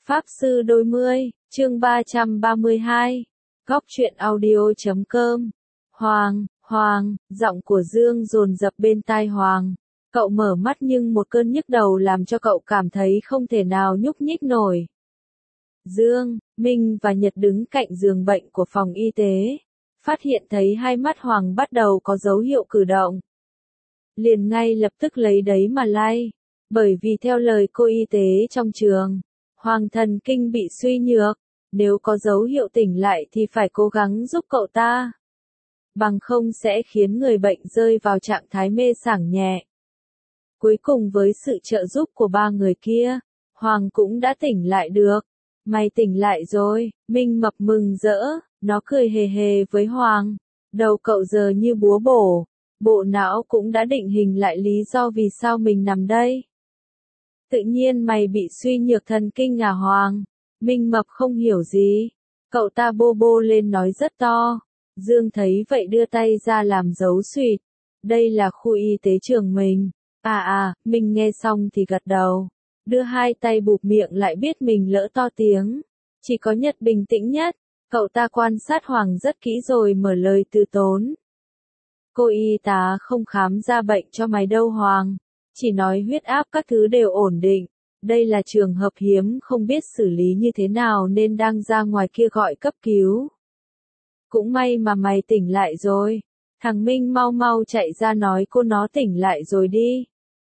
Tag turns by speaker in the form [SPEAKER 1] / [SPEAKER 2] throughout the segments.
[SPEAKER 1] Pháp Sư Đôi Mươi, chương 332, Góc truyện audio.com. Hoàng, giọng của Dương dồn dập bên tai Hoàng. Cậu mở mắt nhưng một cơn nhức đầu làm cho cậu cảm thấy không thể nào nhúc nhích nổi. Dương, Minh và Nhật đứng cạnh giường bệnh của phòng y tế. Phát hiện thấy hai mắt Hoàng bắt đầu có dấu hiệu cử động. Liền ngay lập tức lấy đấy mà lay. Bởi vì theo lời cô y tế trong trường, Hoàng thần kinh bị suy nhược. Nếu có dấu hiệu tỉnh lại thì phải cố gắng giúp cậu ta. Bằng không sẽ khiến người bệnh rơi vào trạng thái mê sảng nhẹ. Cuối cùng với sự trợ giúp của ba người kia, Hoàng cũng đã tỉnh lại được. Mày tỉnh lại rồi, Minh mập mừng rỡ, nó cười hề hề với Hoàng. Đầu cậu giờ như búa bổ, bộ não cũng đã định hình lại lý do vì sao mình nằm đây. Tự nhiên mày bị suy nhược thần kinh à Hoàng? Minh mập không hiểu gì. Cậu ta bô bô lên nói rất to. Dương thấy vậy đưa tay ra làm dấu xuyệt. Đây là khu y tế trường mình. Mình nghe xong thì gật đầu. Đưa hai tay bụp miệng lại biết mình lỡ to tiếng. Chỉ có Nhật bình tĩnh nhất. Cậu ta quan sát Hoàng rất kỹ rồi mở lời từ tốn. Cô y tá không khám ra bệnh cho mày đâu Hoàng. Chỉ nói huyết áp các thứ đều ổn định. Đây là trường hợp hiếm không biết xử lý như thế nào nên đang ra ngoài kia gọi cấp cứu. Cũng may mà mày tỉnh lại rồi. Thằng Minh mau mau chạy ra nói cô nó tỉnh lại rồi đi.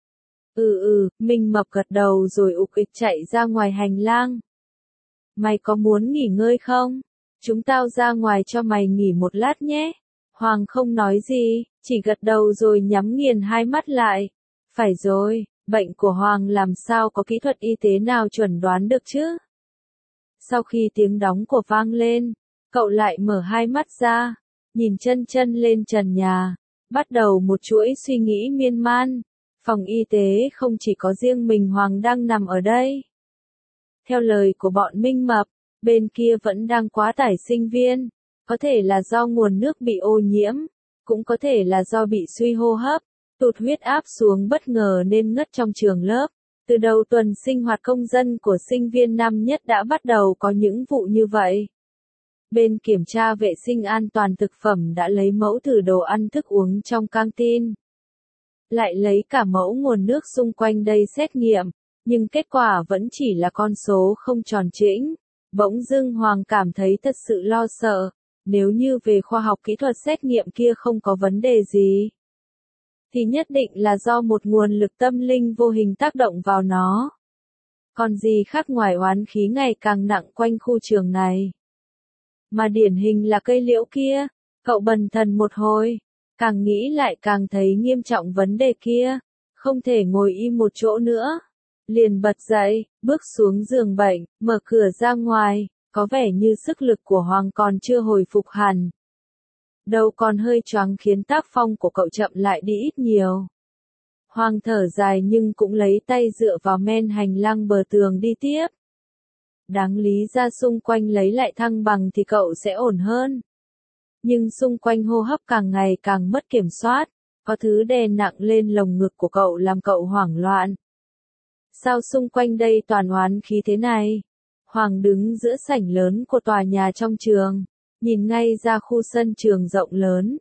[SPEAKER 1] Minh mập gật đầu rồi ục ịch chạy ra ngoài hành lang. Mày có muốn nghỉ ngơi không? Chúng tao ra ngoài cho mày nghỉ một lát nhé. Hoàng không nói gì, chỉ gật đầu rồi nhắm nghiền hai mắt lại. Phải rồi, bệnh của Hoàng làm sao có kỹ thuật y tế nào chuẩn đoán được chứ? Sau khi tiếng đóng của vang lên, cậu lại mở hai mắt ra, nhìn chân lên trần nhà, bắt đầu một chuỗi suy nghĩ miên man. Phòng y tế không chỉ có riêng mình Hoàng đang nằm ở đây. Theo lời của bọn Minh Mập, bên kia vẫn đang quá tải sinh viên, có thể là do nguồn nước bị ô nhiễm, cũng có thể là do bị suy hô hấp, tụt huyết áp xuống bất ngờ nên ngất trong trường lớp. Từ đầu tuần sinh hoạt công dân của sinh viên năm nhất đã bắt đầu có những vụ như vậy. Bên kiểm tra vệ sinh an toàn thực phẩm đã lấy mẫu thử đồ ăn thức uống trong căng tin. Lại lấy cả mẫu nguồn nước xung quanh đây xét nghiệm, nhưng kết quả vẫn chỉ là con số không tròn trĩnh. Bỗng dưng Hoàng cảm thấy thật sự lo sợ, nếu như về khoa học kỹ thuật xét nghiệm kia không có vấn đề gì, thì nhất định là do một nguồn lực tâm linh vô hình tác động vào nó. Còn gì khác ngoài oán khí ngày càng nặng quanh khu trường này. Mà điển hình là cây liễu kia, cậu bần thần một hồi, càng nghĩ lại càng thấy nghiêm trọng vấn đề kia, không thể ngồi im một chỗ nữa. Liền bật dậy, bước xuống giường bệnh, mở cửa ra ngoài, có vẻ như sức lực của Hoàng còn chưa hồi phục hẳn. Đầu còn hơi choáng khiến tác phong của cậu chậm lại đi ít nhiều. Hoàng thở dài nhưng cũng lấy tay dựa vào men hành lang bờ tường đi tiếp. Đáng lý ra xung quanh lấy lại thăng bằng thì cậu sẽ ổn hơn. Nhưng xung quanh hô hấp càng ngày càng mất kiểm soát, có thứ đè nặng lên lồng ngực của cậu làm cậu hoảng loạn. Sao xung quanh đây toàn oán khí thế này? Hoàng đứng giữa sảnh lớn của tòa nhà trong trường, nhìn ngay ra khu sân trường rộng lớn.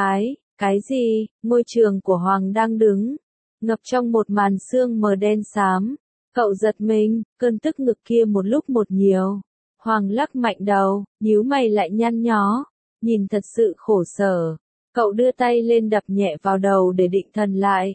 [SPEAKER 1] Cái gì? Ngôi trường của Hoàng đang đứng, ngập trong một màn sương mờ đen xám. Cậu giật mình, cơn tức ngực kia một lúc một nhiều. Hoàng lắc mạnh đầu, nhíu mày lại nhăn nhó, nhìn thật sự khổ sở. Cậu đưa tay lên đập nhẹ vào đầu để định thần lại.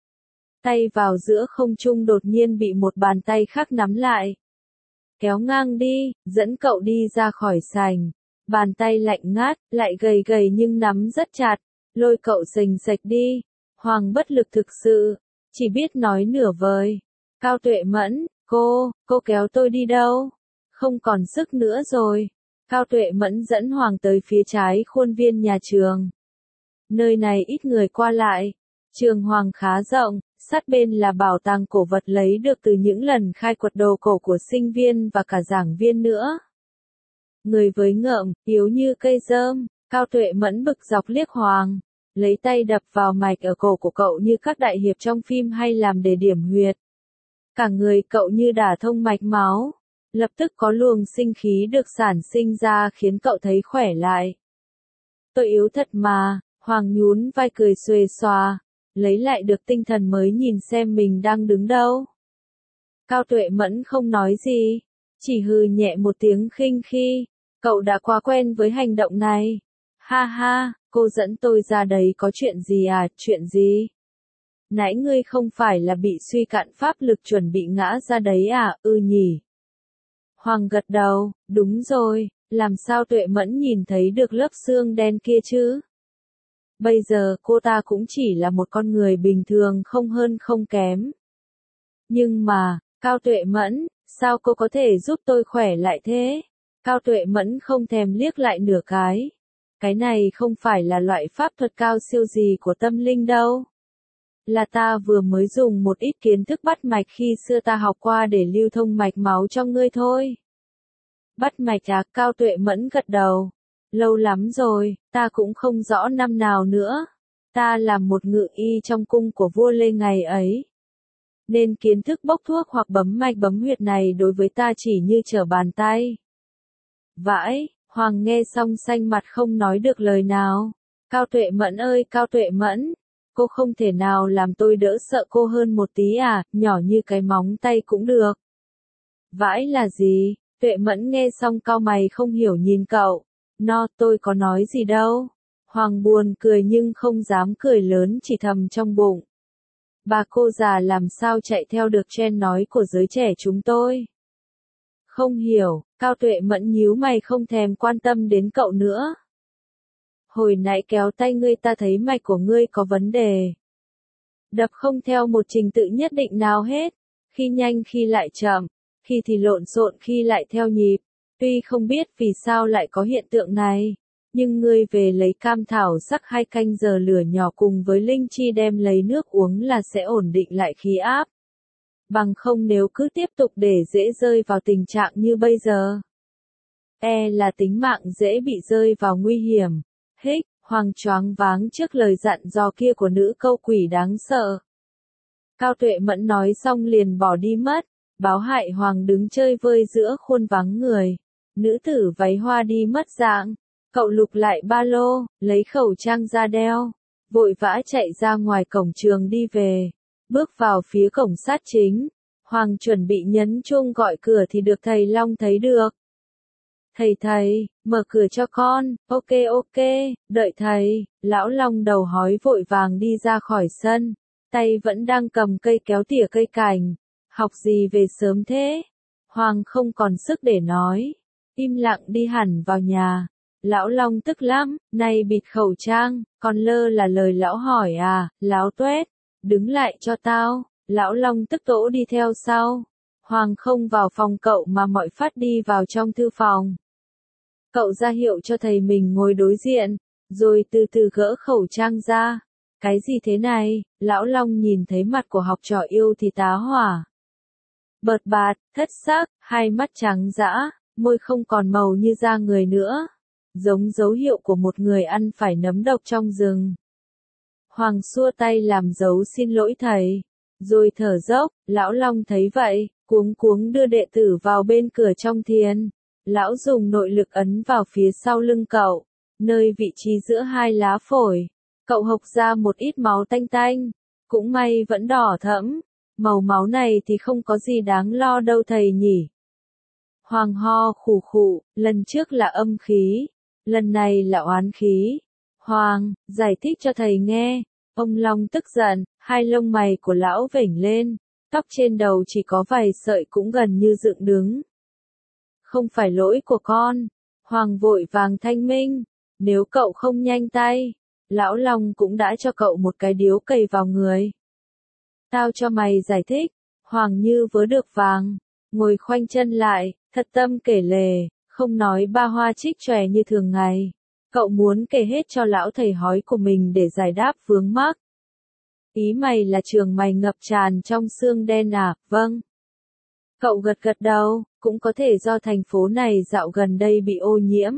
[SPEAKER 1] Tay vào giữa không trung đột nhiên bị một bàn tay khác nắm lại. Kéo ngang đi, dẫn cậu đi ra khỏi sảnh. Bàn tay lạnh ngát, lại gầy gầy nhưng nắm rất chặt, lôi cậu xềnh xệch đi. Hoàng bất lực thực sự, chỉ biết nói nửa vời. Cao Tuệ Mẫn, cô kéo tôi đi đâu? Không còn sức nữa rồi. Cao Tuệ Mẫn dẫn Hoàng tới phía trái khuôn viên nhà trường. Nơi này ít người qua lại. Trường Hoàng khá rộng, sát bên là bảo tàng cổ vật lấy được từ những lần khai quật đồ cổ của sinh viên và cả giảng viên nữa. Người với ngợm, yếu như cây rơm, Cao Tuệ Mẫn bực dọc liếc Hoàng, lấy tay đập vào mạch ở cổ của cậu như các đại hiệp trong phim hay làm để điểm huyệt. Cả người cậu như đả thông mạch máu, Lập tức có luồng sinh khí được sản sinh ra khiến cậu thấy khỏe lại. Tôi yếu thật mà, Hoàng nhún vai cười xuề xòa, lấy lại được tinh thần mới nhìn xem mình đang đứng đâu. Cao Tuệ Mẫn không nói gì, chỉ hừ nhẹ một tiếng khinh khi, cậu đã quá quen với hành động này. Ha ha, cô dẫn tôi ra đấy có chuyện gì à, chuyện gì? Nãy ngươi không phải là bị suy cạn pháp lực chuẩn bị ngã ra đấy à, nhỉ? Hoàng gật đầu, đúng rồi, làm sao Tuệ Mẫn nhìn thấy được lớp xương đen kia chứ? Bây giờ cô ta cũng chỉ là một con người bình thường không hơn không kém. Nhưng mà, Cao Tuệ Mẫn, sao cô có thể giúp tôi khỏe lại thế? Cao Tuệ Mẫn không thèm liếc lại nửa cái. Cái này không phải là loại pháp thuật cao siêu gì của tâm linh đâu. Là ta vừa mới dùng một ít kiến thức bắt mạch khi xưa ta học qua để lưu thông mạch máu cho ngươi thôi. Bắt mạch à? Cao Tuệ Mẫn gật đầu. Lâu lắm rồi, ta cũng không rõ năm nào nữa. Ta làm một ngự y trong cung của vua Lê ngày ấy. Nên kiến thức bốc thuốc hoặc bấm mạch bấm huyệt này đối với ta chỉ như trở bàn tay. Vãi, Hoàng nghe xong xanh mặt không nói được lời nào. Cao Tuệ Mẫn ơi, Cao Tuệ Mẫn, cô không thể nào làm tôi đỡ sợ cô hơn một tí à, nhỏ như cái móng tay cũng được. Vãi là gì? Tuệ Mẫn nghe xong cau mày không hiểu nhìn cậu. Tôi có nói gì đâu. Hoàng buồn cười nhưng không dám cười lớn, chỉ thầm trong bụng. Bà cô già làm sao chạy theo được trend nói của giới trẻ chúng tôi. Không hiểu, Cao Tuệ Mẫn nhíu mày không thèm quan tâm đến cậu nữa. Hồi nãy kéo tay ngươi ta thấy mạch của ngươi có vấn đề. Đập không theo một trình tự nhất định nào hết, khi nhanh khi lại chậm, khi thì lộn xộn khi lại theo nhịp. Tuy không biết vì sao lại có hiện tượng này, nhưng ngươi về lấy cam thảo sắc 2 canh giờ lửa nhỏ cùng với linh chi đem lấy nước uống là sẽ ổn định lại khí áp. Bằng không nếu cứ tiếp tục để dễ rơi vào tình trạng như bây giờ, là tính mạng dễ bị rơi vào nguy hiểm. Hoàng choáng váng trước lời dặn dò kia của nữ câu quỷ đáng sợ. Cao Tuệ Mẫn nói xong liền bỏ đi mất, báo hại Hoàng đứng chơi vơi giữa khuôn vắng người. Nữ tử váy hoa đi mất dạng, cậu lục lại ba lô, lấy khẩu trang ra đeo, vội vã chạy ra ngoài cổng trường đi về, bước vào phía cổng sát chính. Hoàng chuẩn bị nhấn chuông gọi cửa thì được thầy Long thấy được. Thầy, mở cửa cho con, ok, đợi thầy. Lão Long đầu hói vội vàng đi ra khỏi sân, tay vẫn đang cầm cây kéo tỉa cây cành. Học gì về sớm thế? Hoàng không còn sức để nói, im lặng đi hẳn vào nhà. Lão Long tức lắm, này bịt khẩu trang, còn lơ là lời lão hỏi à, láo tuét, đứng lại cho tao. Lão Long tức tỗ đi theo sau. Hoàng không vào phòng cậu mà mọi phát đi vào trong thư phòng. Cậu ra hiệu cho thầy mình ngồi đối diện, rồi từ từ gỡ khẩu trang ra. Cái gì thế này? Lão Long nhìn thấy mặt của học trò yêu thì tá hỏa. Bợt bạt, thất xác, hai mắt trắng dã, môi không còn màu như da người nữa. Giống dấu hiệu của một người ăn phải nấm độc trong rừng. Hoàng xua tay làm dấu xin lỗi thầy, rồi thở dốc. Lão Long thấy vậy, cuống cuống đưa đệ tử vào bên cửa trong thiền. Lão dùng nội lực ấn vào phía sau lưng cậu, nơi vị trí giữa 2 lá phổi. Cậu hộc ra một ít máu tanh tanh, cũng may vẫn đỏ thẫm. Màu máu này thì không có gì đáng lo đâu thầy nhỉ. Hoàng ho khủ khụ, lần trước là âm khí, lần này là oán khí. Hoàng, giải thích cho thầy nghe. Ông Long tức giận, 2 lông mày của lão vểnh lên, tóc trên đầu chỉ có vài sợi cũng gần như dựng đứng. Không phải lỗi của con. Hoàng vội vàng thanh minh, nếu cậu không nhanh tay, lão Long cũng đã cho cậu một cái điếu cày vào người. Tao cho mày giải thích. Hoàng như vớ được vàng, ngồi khoanh chân lại, thật tâm kể lể, không nói ba hoa trích chòe như thường ngày. Cậu muốn kể hết cho lão thầy hói của mình để giải đáp vướng mắc. Ý mày là trường mày ngập tràn trong xương đen à? Vâng. Cậu gật gật đầu, cũng có thể do thành phố này dạo gần đây bị ô nhiễm.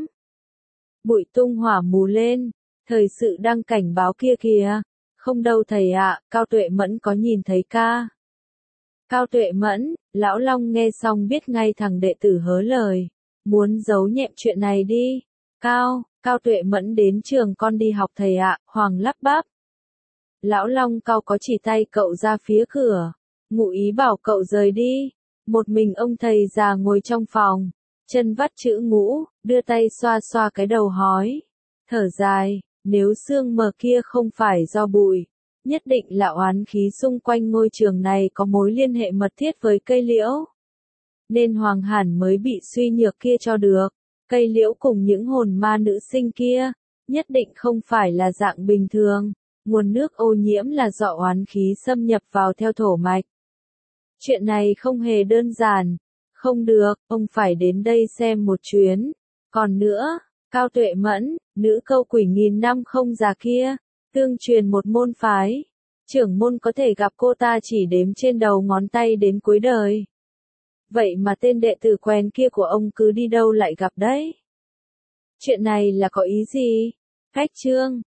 [SPEAKER 1] Bụi tung hỏa mù lên, thời sự đang cảnh báo kia kìa. Không đâu thầy ạ, Cao Tuệ Mẫn có nhìn thấy ca. Cao Tuệ Mẫn, Lão Long nghe xong biết ngay thằng đệ tử hớ lời. Muốn giấu nhẹm chuyện này đi. Cao Tuệ Mẫn đến trường con đi học thầy ạ, Hoàng lắp bắp. Lão Long cau có chỉ tay cậu ra phía cửa. Ngụ ý bảo cậu rời đi. Một mình ông thầy già ngồi trong phòng. Chân vắt chữ ngũ, đưa tay xoa xoa cái đầu hói. Thở dài, nếu sương mờ kia không phải do bụi. Nhất định là oán khí xung quanh ngôi trường này có mối liên hệ mật thiết với cây liễu. Nên Hoàng Hàn mới bị suy nhược kia cho được. Cây liễu cùng những hồn ma nữ sinh kia, nhất định không phải là dạng bình thường. Nguồn nước ô nhiễm là do oán khí xâm nhập vào theo thổ mạch. Chuyện này không hề đơn giản. Không được, ông phải đến đây xem một chuyến. Còn nữa, Cao Tuệ Mẫn, nữ câu quỷ nghìn năm không già kia, tương truyền một môn phái. Trưởng môn có thể gặp cô ta chỉ đếm trên đầu ngón tay đến cuối đời. Vậy mà tên đệ tử quen kia của ông cứ đi đâu lại gặp đấy. Chuyện này là có ý gì? Cách chương